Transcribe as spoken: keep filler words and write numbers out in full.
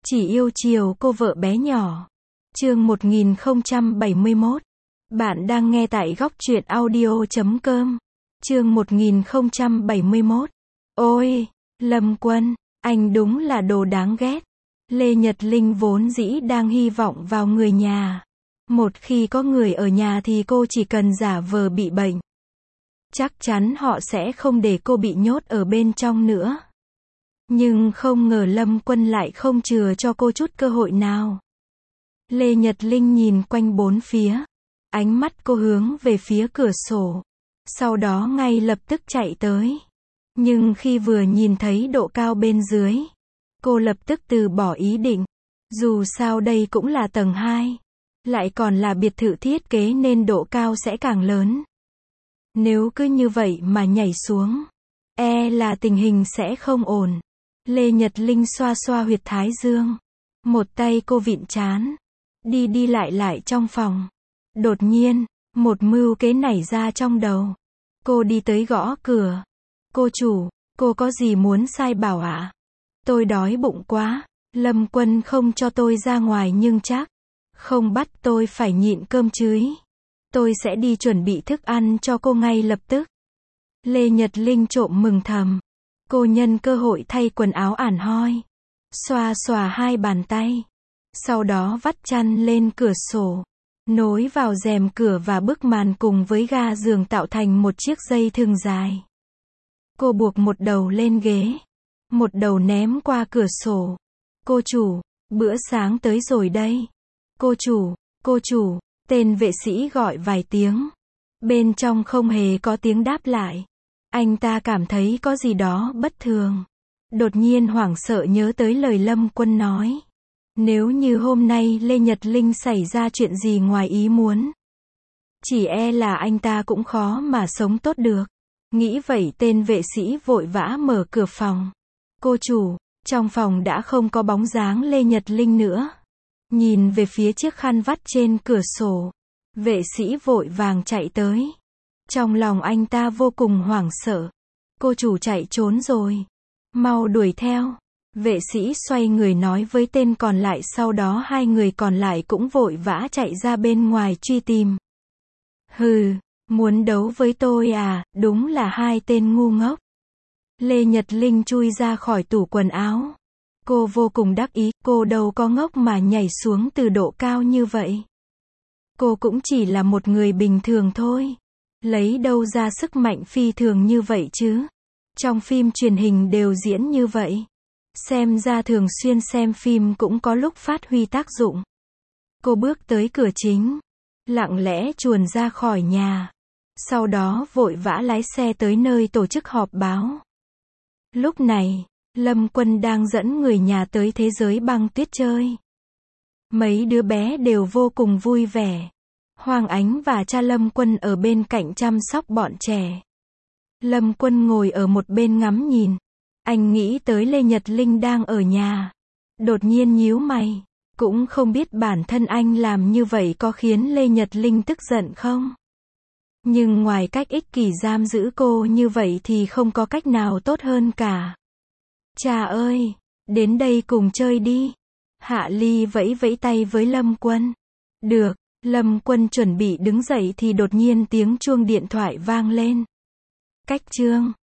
Chỉ yêu chiều cô vợ bé nhỏ. Chương một nghìn không trăm bảy mươi mốt. Bạn đang nghe tại góc truyện audio chấm com. Chương một nghìn không trăm bảy mươi mốt. Ôi, Lâm Quân, anh đúng là đồ đáng ghét. Lê Nhật Linh vốn dĩ đang hy vọng vào người nhà. Một khi có người ở nhà thì cô chỉ cần giả vờ bị bệnh. Chắc chắn họ sẽ không để cô bị nhốt ở bên trong nữa. Nhưng không ngờ Lâm Quân lại không chừa cho cô chút cơ hội nào. Lê Nhật Linh nhìn quanh bốn phía. Ánh mắt cô hướng về phía cửa sổ. Sau đó ngay lập tức chạy tới. Nhưng khi vừa nhìn thấy độ cao bên dưới, cô lập tức từ bỏ ý định. Dù sao đây cũng là tầng hai. Lại còn là biệt thự thiết kế nên độ cao sẽ càng lớn. Nếu cứ như vậy mà nhảy xuống, e là tình hình sẽ không ổn. Lê Nhật Linh xoa xoa huyệt thái dương. Một tay cô vịn trán. Đi đi lại lại trong phòng. Đột nhiên, một mưu kế nảy ra trong đầu. Cô đi tới gõ cửa. Cô chủ, cô có gì muốn sai bảo ạ? À? Tôi đói bụng quá. Lâm Quân không cho tôi ra ngoài nhưng chắc không bắt tôi phải nhịn cơm chứ. Tôi sẽ đi chuẩn bị thức ăn cho cô ngay lập tức. Lê Nhật Linh trộm mừng thầm. Cô nhân cơ hội thay quần áo ẳn hoi. Xoa xòa hai bàn tay. Sau đó vắt chăn lên cửa sổ. Nối vào rèm cửa và bức màn cùng với ga giường tạo thành một chiếc dây thừng dài. Cô buộc một đầu lên ghế. Một đầu ném qua cửa sổ. Cô chủ, bữa sáng tới rồi đây. Cô chủ, cô chủ, tên vệ sĩ gọi vài tiếng. Bên trong không hề có tiếng đáp lại. Anh ta cảm thấy có gì đó bất thường. Đột nhiên hoảng sợ nhớ tới lời Lâm Quân nói. Nếu như hôm nay Lê Nhật Linh xảy ra chuyện gì ngoài ý muốn, chỉ e là anh ta cũng khó mà sống tốt được. Nghĩ vậy tên vệ sĩ vội vã mở cửa phòng. Cô chủ, trong phòng đã không có bóng dáng Lê Nhật Linh nữa. Nhìn về phía chiếc khăn vắt trên cửa sổ. Vệ sĩ vội vàng chạy tới. Trong lòng anh ta vô cùng hoảng sợ. Cô chủ chạy trốn rồi. Mau đuổi theo. Vệ sĩ xoay người nói với tên còn lại, sau đó hai người còn lại cũng vội vã chạy ra bên ngoài truy tìm. Hừ, muốn đấu với tôi à, đúng là hai tên ngu ngốc. Lê Nhật Linh chui ra khỏi tủ quần áo. Cô vô cùng đắc ý, cô đâu có ngốc mà nhảy xuống từ độ cao như vậy. Cô cũng chỉ là một người bình thường thôi. Lấy đâu ra sức mạnh phi thường như vậy chứ? Trong phim truyền hình đều diễn như vậy. Xem ra thường xuyên xem phim cũng có lúc phát huy tác dụng. Cô bước tới cửa chính. Lặng lẽ chuồn ra khỏi nhà. Sau đó vội vã lái xe tới nơi tổ chức họp báo. Lúc này, Lâm Quân đang dẫn người nhà tới thế giới băng tuyết chơi. Mấy đứa bé đều vô cùng vui vẻ. Hoàng Ánh và cha Lâm Quân ở bên cạnh chăm sóc bọn trẻ. Lâm Quân ngồi ở một bên ngắm nhìn. Anh nghĩ tới Lê Nhật Linh đang ở nhà. Đột nhiên nhíu mày. Cũng không biết bản thân anh làm như vậy có khiến Lê Nhật Linh tức giận không? Nhưng ngoài cách ích kỷ giam giữ cô như vậy thì không có cách nào tốt hơn cả. Cha ơi, đến đây cùng chơi đi. Hạ Ly vẫy vẫy tay với Lâm Quân. Được. Lâm Quân chuẩn bị đứng dậy thì đột nhiên tiếng chuông điện thoại vang lên. Cách chương